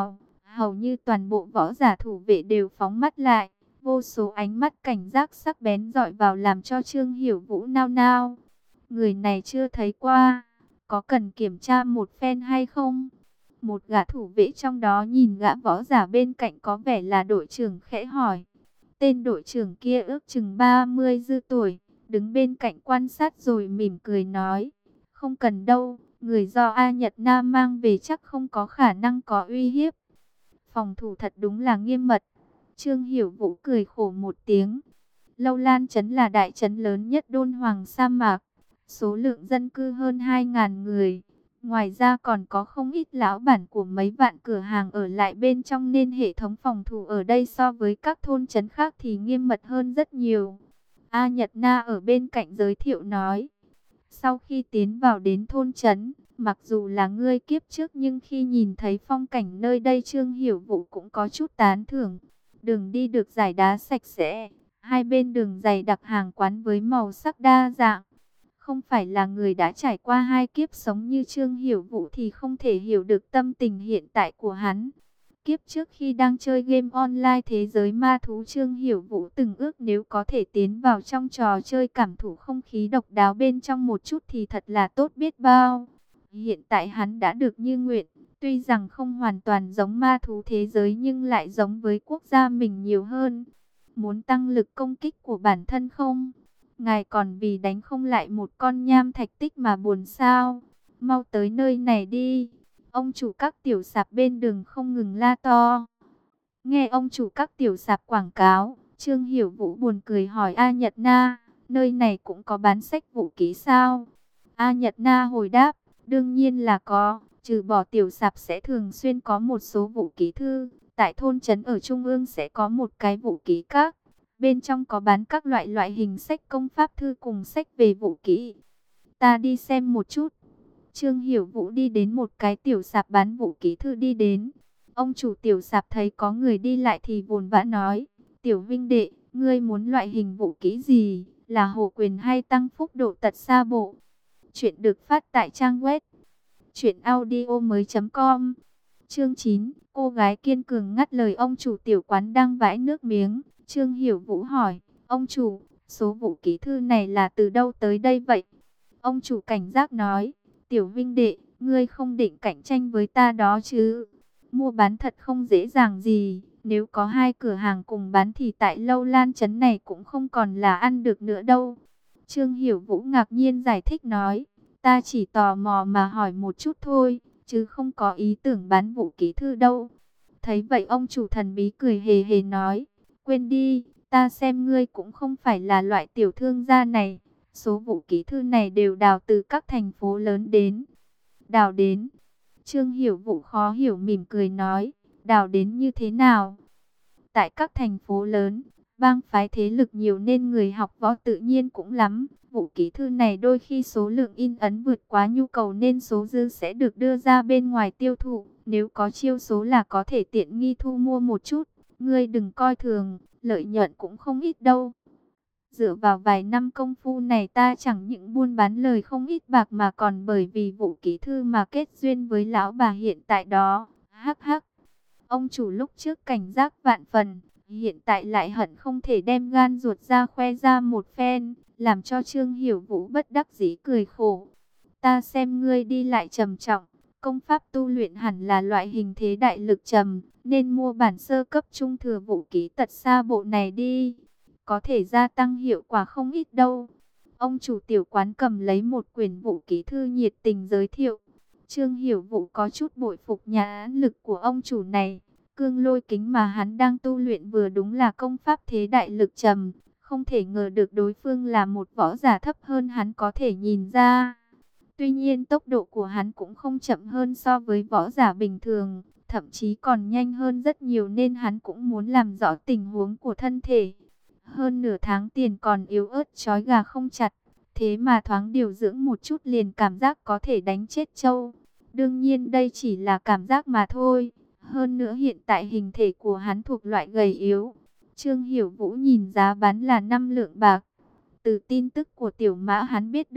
Hầu như toàn bộ võ giả thủ vệ đều phóng mắt lại, vô số ánh mắt cảnh giác sắc bén dọi vào làm cho Trương Hiểu Vũ nao nao. Người này chưa thấy qua, có cần kiểm tra một phen hay không? Một gã thủ vệ trong đó nhìn gã võ giả bên cạnh có vẻ là đội trưởng khẽ hỏi. Tên đội trưởng kia ước chừng ba mươi dư tuổi, đứng bên cạnh quan sát rồi mỉm cười nói. Không cần đâu, người do A Nhật Nam mang về chắc không có khả năng có uy hiếp. Phòng thủ thật đúng là nghiêm mật. Trương Hiểu Vũ cười khổ một tiếng. Lâu Lan trấn là đại trấn lớn nhất Đôn Hoàng sa mạc. Số lượng dân cư hơn hai nghìn người. Ngoài ra còn có không ít lão bản của mấy vạn cửa hàng ở lại bên trong nên hệ thống phòng thủ ở đây so với các thôn trấn khác thì nghiêm mật hơn rất nhiều. A Nhật Na ở bên cạnh giới thiệu nói. Sau khi tiến vào đến thôn trấn, mặc dù là ngươi kiếp trước nhưng khi nhìn thấy phong cảnh nơi đây Trương Hiểu Vũ cũng có chút tán thưởng. Đường đi được rải đá sạch sẽ, hai bên đường dày đặc hàng quán với màu sắc đa dạng. Không phải là người đã trải qua hai kiếp sống như Trương Hiểu Vũ thì không thể hiểu được tâm tình hiện tại của hắn. Kiếp trước khi đang chơi game online thế giới ma thú Trương Hiểu Vũ từng ước nếu có thể tiến vào trong trò chơi cảm thụ không khí độc đáo bên trong một chút thì thật là tốt biết bao. Hiện tại hắn đã được như nguyện, tuy rằng không hoàn toàn giống ma thú thế giới nhưng lại giống với quốc gia mình nhiều hơn. Muốn tăng lực công kích của bản thân không? Ngài còn vì đánh không lại một con nham thạch tích mà buồn sao? Mau tới nơi này đi. Ông chủ các tiểu sạp bên đường không ngừng la to. Nghe ông chủ các tiểu sạp quảng cáo, Trương Hiểu Vũ buồn cười hỏi A Nhật Na, nơi này cũng có bán sách vũ khí sao? A Nhật Na hồi đáp, đương nhiên là có, trừ bỏ tiểu sạp sẽ thường xuyên có một số vũ khí thư. Tại thôn trấn ở Trung ương sẽ có một cái vũ khí các. Bên trong có bán các loại loại hình sách công pháp thư cùng sách về vũ khí. Ta đi xem một chút. Trương Hiểu Vũ đi đến một cái tiểu sạp bán vũ khí thư đi đến. Ông chủ tiểu sạp thấy có người đi lại thì vồn vã nói. Tiểu Vinh đệ, ngươi muốn loại hình vũ khí gì? Là hổ quyền hay tăng phúc độ tật xa bộ? Chuyện được phát tại trang web truyện audio mới chấm com. Chương chín, cô gái kiên cường ngắt lời ông chủ tiểu quán đang vãi nước miếng. Trương Hiểu Vũ hỏi, ông chủ, số vũ khí thư này là từ đâu tới đây vậy? Ông chủ cảnh giác nói, Tiểu Vinh đệ, ngươi không định cạnh tranh với ta đó chứ? Mua bán thật không dễ dàng gì, nếu có hai cửa hàng cùng bán thì tại Lâu Lan trấn này cũng không còn là ăn được nữa đâu. Trương Hiểu Vũ ngạc nhiên giải thích nói, ta chỉ tò mò mà hỏi một chút thôi, chứ không có ý tưởng bán vũ khí thư đâu. Thấy vậy ông chủ thần bí cười hề hề nói, quên đi, ta xem ngươi cũng không phải là loại tiểu thương gia này. Số vũ khí thư này đều đào từ các thành phố lớn đến. Đào đến. Trương Hiểu Vũ khó hiểu mỉm cười nói. Đào đến như thế nào? Tại các thành phố lớn, bang phái thế lực nhiều nên người học võ tự nhiên cũng lắm. Vũ khí thư này đôi khi số lượng in ấn vượt quá nhu cầu nên số dư sẽ được đưa ra bên ngoài tiêu thụ. Nếu có chiêu số là có thể tiện nghi thu mua một chút. Ngươi đừng coi thường, lợi nhuận cũng không ít đâu. Dựa vào vài năm công phu này ta chẳng những buôn bán lời không ít bạc mà còn bởi vì vũ khí thư mà kết duyên với lão bà hiện tại đó. Hắc hắc. Ông chủ lúc trước cảnh giác vạn phần, hiện tại lại hận không thể đem gan ruột ra khoe ra một phen, làm cho Trương Hiểu Vũ bất đắc dĩ cười khổ. Ta xem ngươi đi lại trầm trọng, công pháp tu luyện hẳn là loại hình thế đại lực trầm, nên mua bản sơ cấp trung thừa vũ khí tật xa bộ này đi. Có thể gia tăng hiệu quả không ít đâu. Ông chủ tiểu quán cầm lấy một quyển vũ khí thư nhiệt tình giới thiệu. Trương Hiểu Vũ có chút bội phục nhãn lực của ông chủ này. Cương lôi kính mà hắn đang tu luyện vừa đúng là công pháp thế đại lực trầm. Không thể ngờ được đối phương là một võ giả thấp hơn hắn có thể nhìn ra. Tuy nhiên tốc độ của hắn cũng không chậm hơn so với võ giả bình thường. Thậm chí còn nhanh hơn rất nhiều nên hắn cũng muốn làm rõ tình huống của thân thể. Hơn nửa tháng tiền còn yếu ớt trói gà không chặt. Thế mà thoáng điều dưỡng một chút liền cảm giác có thể đánh chết trâu. Đương nhiên đây chỉ là cảm giác mà thôi. Hơn nữa hiện tại hình thể của hắn thuộc loại gầy yếu. Trương Hiểu Vũ nhìn giá bán là năm lượng bạc. Từ tin tức của tiểu mã hắn biết được,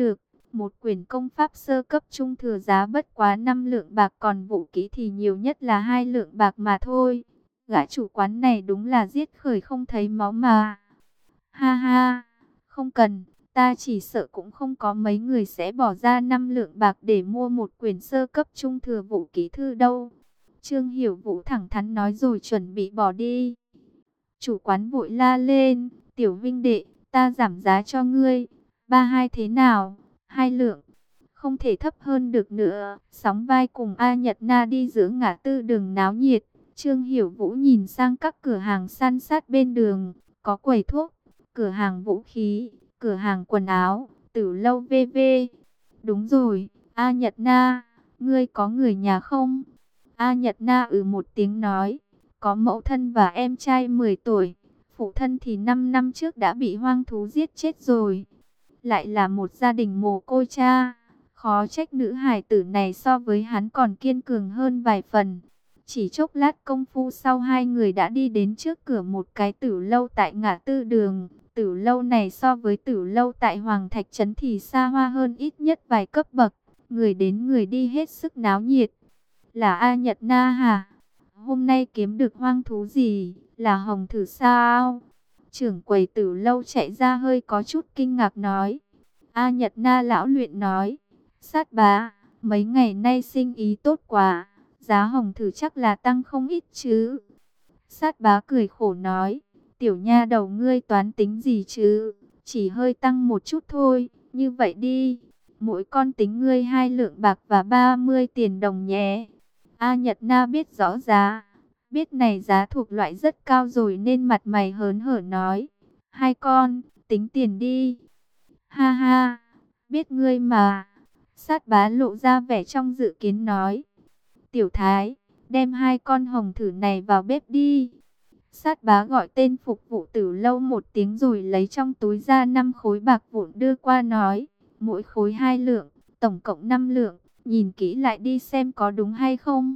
Một quyển công pháp sơ cấp trung thừa giá bất quá năm lượng bạc, còn vũ khí thì nhiều nhất là hai lượng bạc mà thôi. Gã chủ quán này đúng là giết khởi không thấy máu mà. Ha ha, không cần, ta chỉ sợ cũng không có mấy người sẽ bỏ ra năm lượng bạc để mua một quyển sơ cấp trung thừa vũ khí thư đâu. Trương Hiểu Vũ thẳng thắn nói rồi chuẩn bị bỏ đi. Chủ quán vội la lên, tiểu vinh đệ, ta giảm giá cho ngươi, ba hai thế nào, hai lượng, không thể thấp hơn được nữa. Sóng vai cùng A Nhật Na đi giữa ngã tư đường náo nhiệt, Trương Hiểu Vũ nhìn sang các cửa hàng san sát bên đường, có quầy thuốc, cửa hàng vũ khí, cửa hàng quần áo, tử lâu vê vê. Đúng rồi, A Nhật Na, ngươi có người nhà không? A Nhật Na ừ một tiếng nói, có mẫu thân và em trai mười tuổi, phụ thân thì năm năm trước đã bị hoang thú giết chết rồi. Lại là một gia đình mồ côi cha, khó trách nữ hài tử này so với hắn còn kiên cường hơn vài phần. Chỉ chốc lát công phu sau, hai người đã đi đến trước cửa một cái tử lâu tại ngã tư đường. Tử lâu này so với tử lâu tại Hoàng Thạch Trấn thì xa hoa hơn ít nhất vài cấp bậc. Người đến người đi hết sức náo nhiệt. Là A Nhật Na hả? Hôm nay kiếm được hoang thú gì? Là hồng thử sao? Trưởng quầy tử lâu chạy ra hơi có chút kinh ngạc nói. A Nhật Na lão luyện nói. Sát bá, mấy ngày nay sinh ý tốt quá, giá hồng thử chắc là tăng không ít chứ. Sát bá cười khổ nói. Tiểu nha đầu ngươi toán tính gì chứ? Chỉ hơi tăng một chút thôi. Như vậy đi, mỗi con tính ngươi hai lượng bạc và ba mươi tiền đồng nhé. A Nhật Na biết rõ giá, biết này giá thuộc loại rất cao rồi nên mặt mày hớn hở nói. Hai con, tính tiền đi. Ha ha, biết ngươi mà. Sát bá lộ ra vẻ trong dự kiến nói. Tiểu thái, đem hai con hồng thử này vào bếp đi. Sát bá gọi tên phục vụ tử lâu một tiếng rồi lấy trong túi ra năm khối bạc vụn đưa qua nói. Mỗi khối hai lượng, tổng cộng năm lượng. Nhìn kỹ lại đi xem có đúng hay không.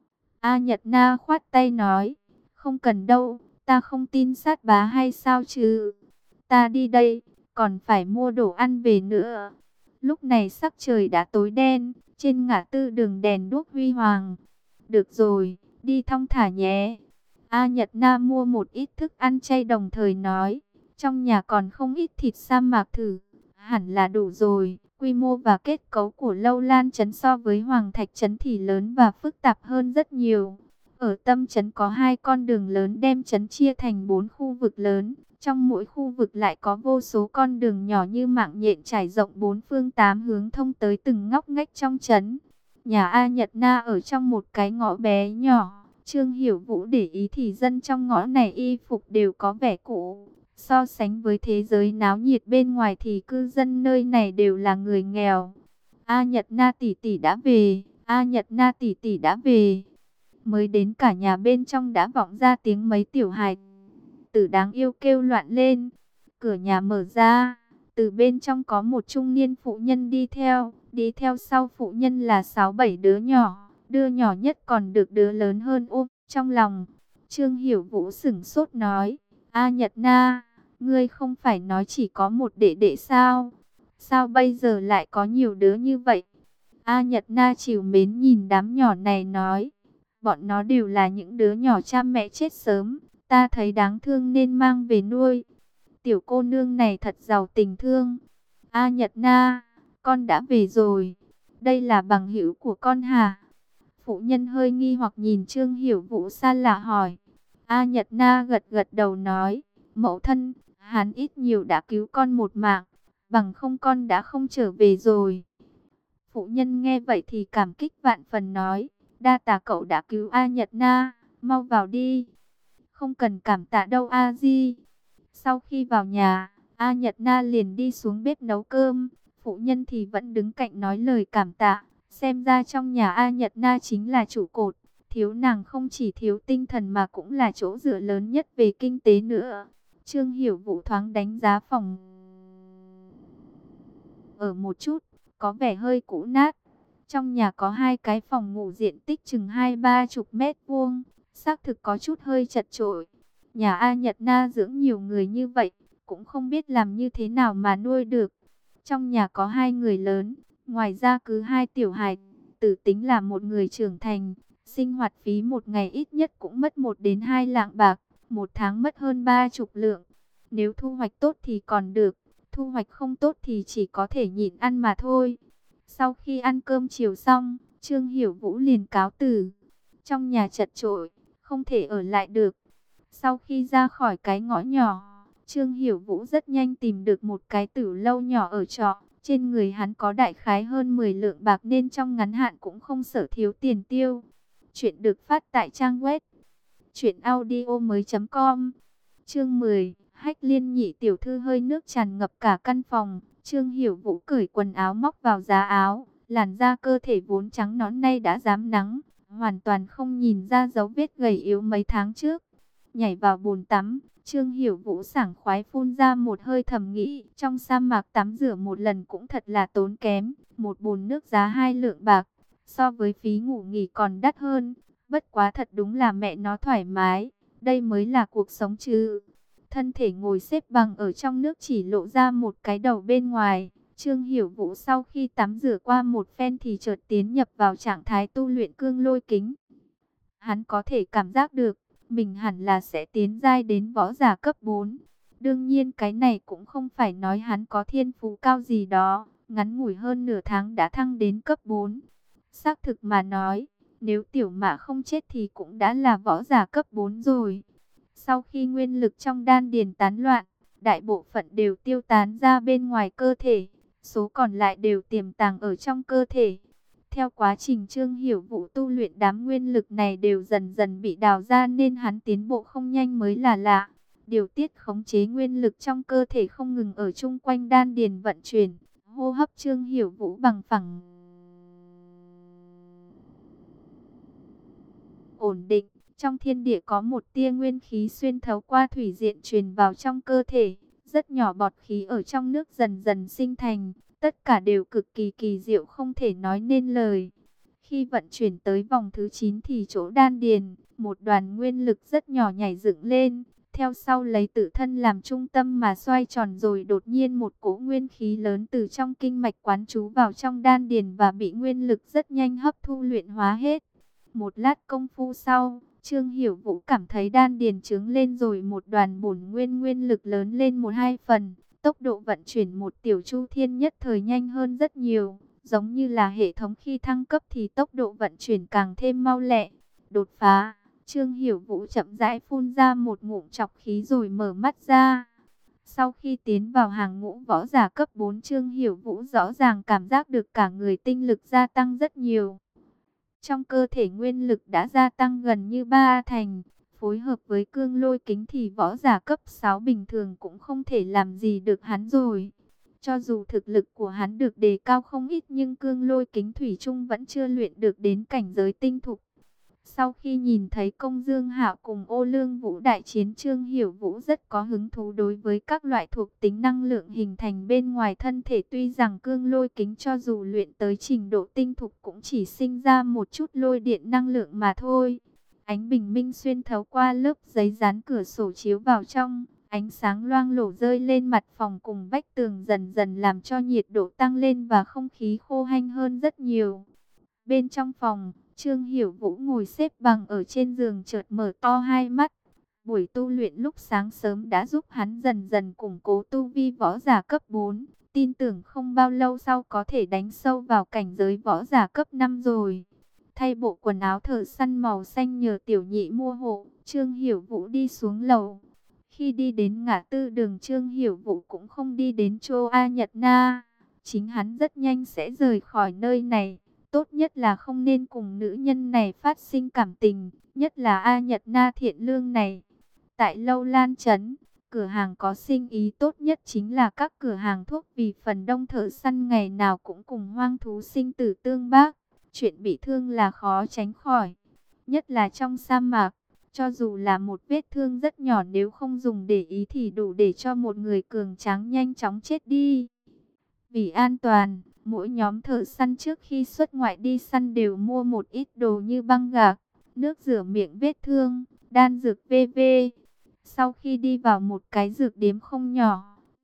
A Nhật Na khoát tay nói. Không cần đâu, ta không tin sát bá hay sao chứ. Ta đi đây, còn phải mua đồ ăn về nữa. Lúc này sắc trời đã tối đen, trên ngã tư đường đèn đuốc huy hoàng. Được rồi, đi thong thả nhé. A Nhật Na mua một ít thức ăn chay đồng thời nói. Trong nhà còn không ít thịt sa mạc thử, hẳn là đủ rồi. Quy mô và kết cấu của Lâu Lan Trấn so với Hoàng Thạch Trấn thì lớn và phức tạp hơn rất nhiều. Ở tâm trấn có hai con đường lớn đem trấn chia thành bốn khu vực lớn. Trong mỗi khu vực lại có vô số con đường nhỏ như mạng nhện trải rộng bốn phương tám hướng thông tới từng ngóc ngách trong trấn. Nhà A Nhật Na ở trong một cái ngõ bé nhỏ. Trương Hiểu Vũ để ý thì dân trong ngõ này y phục đều có vẻ cũ. So sánh với thế giới náo nhiệt bên ngoài thì cư dân nơi này đều là người nghèo. A Nhật Na tỷ tỷ đã về, A Nhật Na tỷ tỷ đã về. Mới đến cả nhà bên trong đã vọng ra tiếng mấy tiểu hài tử đáng yêu kêu loạn lên. Cửa nhà mở ra, từ bên trong có một trung niên phụ nhân đi theo, đi theo sau phụ nhân là sáu bảy đứa nhỏ, đứa nhỏ nhất còn được đứa lớn hơn ôm trong lòng. Trương Hiểu Vũ sửng sốt nói, A Nhật Na, ngươi không phải nói chỉ có một đệ đệ sao? Sao bây giờ lại có nhiều đứa như vậy? A Nhật Na trìu mến nhìn đám nhỏ này nói, bọn nó đều là những đứa nhỏ cha mẹ chết sớm, ta thấy đáng thương nên mang về nuôi. Tiểu cô nương này thật giàu tình thương. A Nhật Na, con đã về rồi. Đây là bằng hữu của con hả? Phụ nhân hơi nghi hoặc nhìn Trương Hiểu Vũ xa lạ hỏi. A Nhật Na gật gật đầu nói, mẫu thân, hắn ít nhiều đã cứu con một mạng, bằng không con đã không trở về rồi. Phụ nhân nghe vậy thì cảm kích vạn phần nói, đa tạ cậu đã cứu A Nhật Na, mau vào đi. Không cần cảm tạ đâu A Di. Sau khi vào nhà, A Nhật Na liền đi xuống bếp nấu cơm. Phụ nhân thì vẫn đứng cạnh nói lời cảm tạ. Xem ra trong nhà A Nhật Na chính là trụ cột. Thiếu nàng không chỉ thiếu tinh thần mà cũng là chỗ dựa lớn nhất về kinh tế nữa. Trương Hiểu Vũ thoáng đánh giá phòng ở một chút, có vẻ hơi cũ nát. Trong nhà có hai cái phòng ngủ diện tích chừng hai ba chục mét vuông, xác thực có chút hơi chật chội. Nhà A Nhật Na dưỡng nhiều người như vậy, cũng không biết làm như thế nào mà nuôi được. Trong nhà có hai người lớn, ngoài ra cứ hai tiểu hài tử tính là một người trưởng thành. Sinh hoạt phí một ngày ít nhất cũng mất một đến hai lạng bạc, một tháng mất hơn ba chục lượng. Nếu thu hoạch tốt thì còn được, thu hoạch không tốt thì chỉ có thể nhịn ăn mà thôi. Sau khi ăn cơm chiều xong, Trương Hiểu Vũ liền cáo từ. Trong nhà chật chội, không thể ở lại được. Sau khi ra khỏi cái ngõ nhỏ, Trương Hiểu Vũ rất nhanh tìm được một cái tử lâu nhỏ ở trọ. Trên người hắn có đại khái hơn mười lượng bạc nên trong ngắn hạn cũng không sợ thiếu tiền tiêu. Chuyện được phát tại trang web truyện audio mới chấm com. Chương mười, Hách Liên nhị tiểu thư. Hơi nước tràn ngập cả căn phòng. Trương Hiểu Vũ cởi quần áo móc vào giá áo, làn da cơ thể vốn trắng nõn nay đã rám nắng, hoàn toàn không nhìn ra dấu vết gầy yếu mấy tháng trước. Nhảy vào bồn tắm, Trương Hiểu Vũ sảng khoái phun ra một hơi thầm nghĩ, trong sa mạc tắm rửa một lần cũng thật là tốn kém, một bồn nước giá hai lượng bạc, so với phí ngủ nghỉ còn đắt hơn, bất quá thật đúng là mẹ nó thoải mái, đây mới là cuộc sống chứ. Thân thể ngồi xếp bằng ở trong nước chỉ lộ ra một cái đầu bên ngoài. Trương Hiểu Vũ sau khi tắm rửa qua một phen thì chợt tiến nhập vào trạng thái tu luyện cương lôi kính. Hắn có thể cảm giác được, mình hẳn là sẽ tiến giai đến võ giả cấp bốn. Đương nhiên cái này cũng không phải nói hắn có thiên phú cao gì đó, ngắn ngủi hơn nửa tháng đã thăng đến cấp bốn. Xác thực mà nói, nếu tiểu mã không chết thì cũng đã là võ giả cấp bốn rồi. Sau khi nguyên lực trong đan điền tán loạn, đại bộ phận đều tiêu tán ra bên ngoài cơ thể, số còn lại đều tiềm tàng ở trong cơ thể. Theo quá trình Trương Hiểu Vũ tu luyện, đám nguyên lực này đều dần dần bị đào ra nên hắn tiến bộ không nhanh mới là lạ. Điều tiết khống chế nguyên lực trong cơ thể không ngừng ở chung quanh đan điền vận chuyển, hô hấp Trương Hiểu Vũ bằng phẳng, ổn định. Trong thiên địa có một tia nguyên khí xuyên thấu qua thủy diện truyền vào trong cơ thể, rất nhỏ bọt khí ở trong nước dần dần sinh thành, tất cả đều cực kỳ kỳ diệu không thể nói nên lời. Khi vận chuyển tới vòng thứ chín thì chỗ đan điền, một đoàn nguyên lực rất nhỏ nhảy dựng lên, theo sau lấy tự thân làm trung tâm mà xoay tròn, rồi đột nhiên một cỗ nguyên khí lớn từ trong kinh mạch quán trú vào trong đan điền và bị nguyên lực rất nhanh hấp thu luyện hóa hết. Một lát công phu sau, Trương Hiểu Vũ cảm thấy đan điền trướng lên rồi một đoàn bổn nguyên nguyên lực lớn lên một hai phần. Tốc độ vận chuyển một tiểu chu thiên nhất thời nhanh hơn rất nhiều. Giống như là hệ thống khi thăng cấp thì tốc độ vận chuyển càng thêm mau lẹ. Đột phá, Trương Hiểu Vũ chậm rãi phun ra một ngụm trọc khí rồi mở mắt ra. Sau khi tiến vào hàng ngũ võ giả cấp bốn, Trương Hiểu Vũ rõ ràng cảm giác được cả người tinh lực gia tăng rất nhiều. Trong cơ thể nguyên lực đã gia tăng gần như ba thành, phối hợp với cương lôi kính thì võ giả cấp sáu bình thường cũng không thể làm gì được hắn rồi. Cho dù thực lực của hắn được đề cao không ít nhưng cương lôi kính thủy chung vẫn chưa luyện được đến cảnh giới tinh thục. Sau khi nhìn thấy Công Dương Hạo cùng Ô Lương Vũ đại chiến, Trương Hiểu Vũ rất có hứng thú đối với các loại thuộc tính năng lượng hình thành bên ngoài thân thể. Tuy rằng cương lôi kính cho dù luyện tới trình độ tinh thục cũng chỉ sinh ra một chút lôi điện năng lượng mà thôi. Ánh bình minh xuyên thấu qua lớp giấy dán cửa sổ chiếu vào trong, ánh sáng loang lổ rơi lên mặt phòng cùng vách tường dần dần làm cho nhiệt độ tăng lên và không khí khô hanh hơn rất nhiều. Bên trong phòng, Trương Hiểu Vũ ngồi xếp bằng ở trên giường chợt mở to hai mắt. Buổi tu luyện lúc sáng sớm đã giúp hắn dần dần củng cố tu vi võ giả cấp bốn. Tin tưởng không bao lâu sau có thể đánh sâu vào cảnh giới võ giả cấp năm rồi. Thay bộ quần áo thợ săn màu xanh nhờ tiểu nhị mua hộ, Trương Hiểu Vũ đi xuống lầu. Khi đi đến ngã tư đường, Trương Hiểu Vũ cũng không đi đến Châu A Nhật Na. Chính hắn rất nhanh sẽ rời khỏi nơi này. Tốt nhất là không nên cùng nữ nhân này phát sinh cảm tình, nhất là A Nhật Na thiện lương này. Tại Lâu Lan Trấn, cửa hàng có sinh ý tốt nhất chính là các cửa hàng thuốc, vì phần đông thợ săn ngày nào cũng cùng hoang thú sinh tử tương bác. Chuyện bị thương là khó tránh khỏi, nhất là trong sa mạc. Cho dù là một vết thương rất nhỏ, nếu không dùng để ý thì đủ để cho một người cường tráng nhanh chóng chết đi. Vì an toàn, mỗi nhóm thợ săn trước khi xuất ngoại đi săn đều mua một ít đồ như băng gạc, nước rửa miệng vết thương, đan dược vân vân. Sau khi đi vào một cái dược điếm không nhỏ,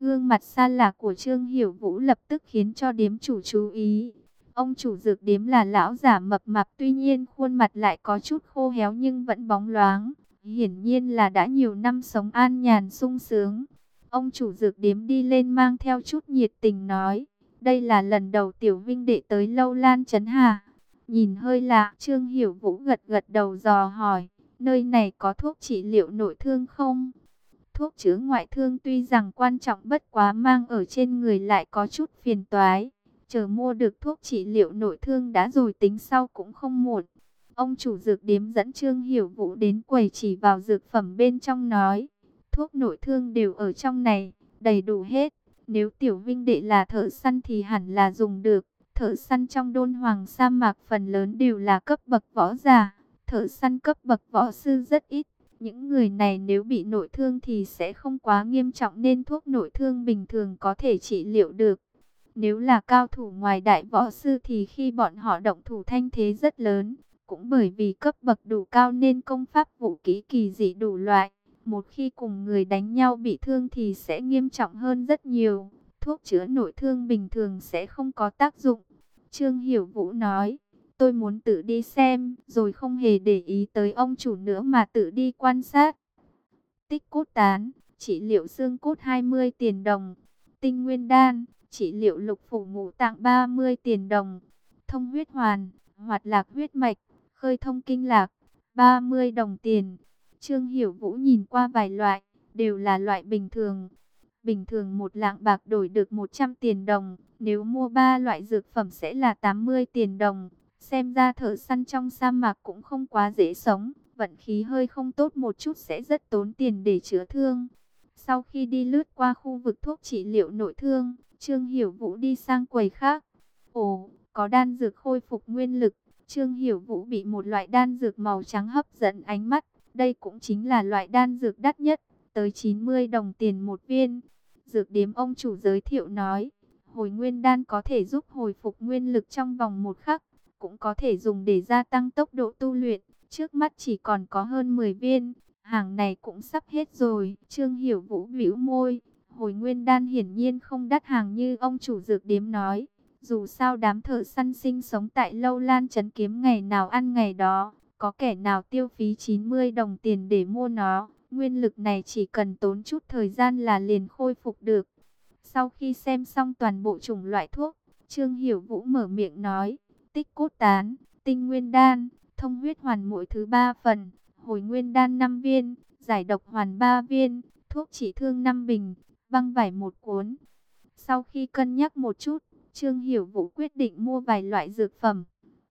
Gương mặt xa lạ của Trương Hiểu Vũ lập tức khiến cho điếm chủ chú ý. Ông chủ dược điếm là lão giả mập mạp, tuy nhiên khuôn mặt lại có chút khô héo nhưng vẫn bóng loáng. Hiển nhiên là đã nhiều năm sống an nhàn sung sướng. Ông chủ dược điếm đi lên mang theo chút nhiệt tình nói, đây là lần đầu Tiểu Vinh đệ tới Lâu Lan Trấn hà. Nhìn hơi lạ, Trương Hiểu Vũ gật gật đầu dò hỏi, nơi này có thuốc trị liệu nội thương không? Thuốc chữa ngoại thương tuy rằng quan trọng, bất quá mang ở trên người lại có chút phiền toái. Chờ mua được thuốc trị liệu nội thương đã rồi tính sau cũng không muộn. Ông chủ dược điếm dẫn Trương Hiểu Vũ đến quầy chỉ vào dược phẩm bên trong nói, thuốc nội thương đều ở trong này, đầy đủ hết. Nếu Tiểu Vinh đệ là thợ săn thì hẳn là dùng được. Thợ săn trong Đôn Hoàng sa mạc phần lớn đều là cấp bậc võ giả. Thợ săn cấp bậc võ sư rất ít. Những người này nếu bị nội thương thì sẽ không quá nghiêm trọng nên thuốc nội thương bình thường có thể trị liệu được. Nếu là cao thủ ngoài đại võ sư thì khi bọn họ động thủ thanh thế rất lớn. Cũng bởi vì cấp bậc đủ cao nên công pháp vũ kỹ kỳ dị đủ loại. Một khi cùng người đánh nhau bị thương thì sẽ nghiêm trọng hơn rất nhiều. Thuốc chữa nội thương bình thường sẽ không có tác dụng. Trương Hiểu Vũ nói, tôi muốn tự đi xem, rồi không hề để ý tới ông chủ nữa mà tự đi quan sát. Tích cốt tán, trị liệu xương cốt hai mươi tiền đồng. Tinh nguyên đan, trị liệu lục phủ ngũ tạng ba mươi tiền đồng. Thông huyết hoàn, hoạt lạc huyết mạch, khơi thông kinh lạc, ba mươi đồng tiền. Trương Hiểu Vũ nhìn qua vài loại, đều là loại bình thường. Bình thường một lạng bạc đổi được một trăm tiền đồng, nếu mua ba loại dược phẩm sẽ là tám mươi tiền đồng. Xem ra thợ săn trong sa mạc cũng không quá dễ sống, vận khí hơi không tốt một chút sẽ rất tốn tiền để chữa thương. Sau khi đi lướt qua khu vực thuốc trị liệu nội thương, Trương Hiểu Vũ đi sang quầy khác. Ồ, có đan dược khôi phục nguyên lực. Trương Hiểu Vũ bị một loại đan dược màu trắng hấp dẫn ánh mắt. Đây cũng chính là loại đan dược đắt nhất, tới chín mươi đồng tiền một viên. Dược điếm ông chủ giới thiệu nói, hồi nguyên đan có thể giúp hồi phục nguyên lực trong vòng một khắc, cũng có thể dùng để gia tăng tốc độ tu luyện. Trước mắt chỉ còn có hơn mười viên, hàng này cũng sắp hết rồi. Trương Hiểu Vũ bĩu môi, hồi nguyên đan hiển nhiên không đắt hàng như ông chủ dược điếm nói. Dù sao đám thợ săn sinh sống tại Lâu Lan Trấn kiếm ngày nào ăn ngày đó, có kẻ nào tiêu phí chín mươi đồng tiền để mua nó. Nguyên lực này chỉ cần tốn chút thời gian là liền khôi phục được. Sau khi xem xong toàn bộ chủng loại thuốc, Trương Hiểu Vũ mở miệng nói, tích cốt tán, tinh nguyên đan, thông huyết hoàn mỗi thứ ba phần, hồi nguyên đan năm viên, giải độc hoàn ba viên, thuốc trị thương năm bình, băng vải một cuốn. Sau khi cân nhắc một chút, Trương Hiểu Vũ quyết định mua vài loại dược phẩm.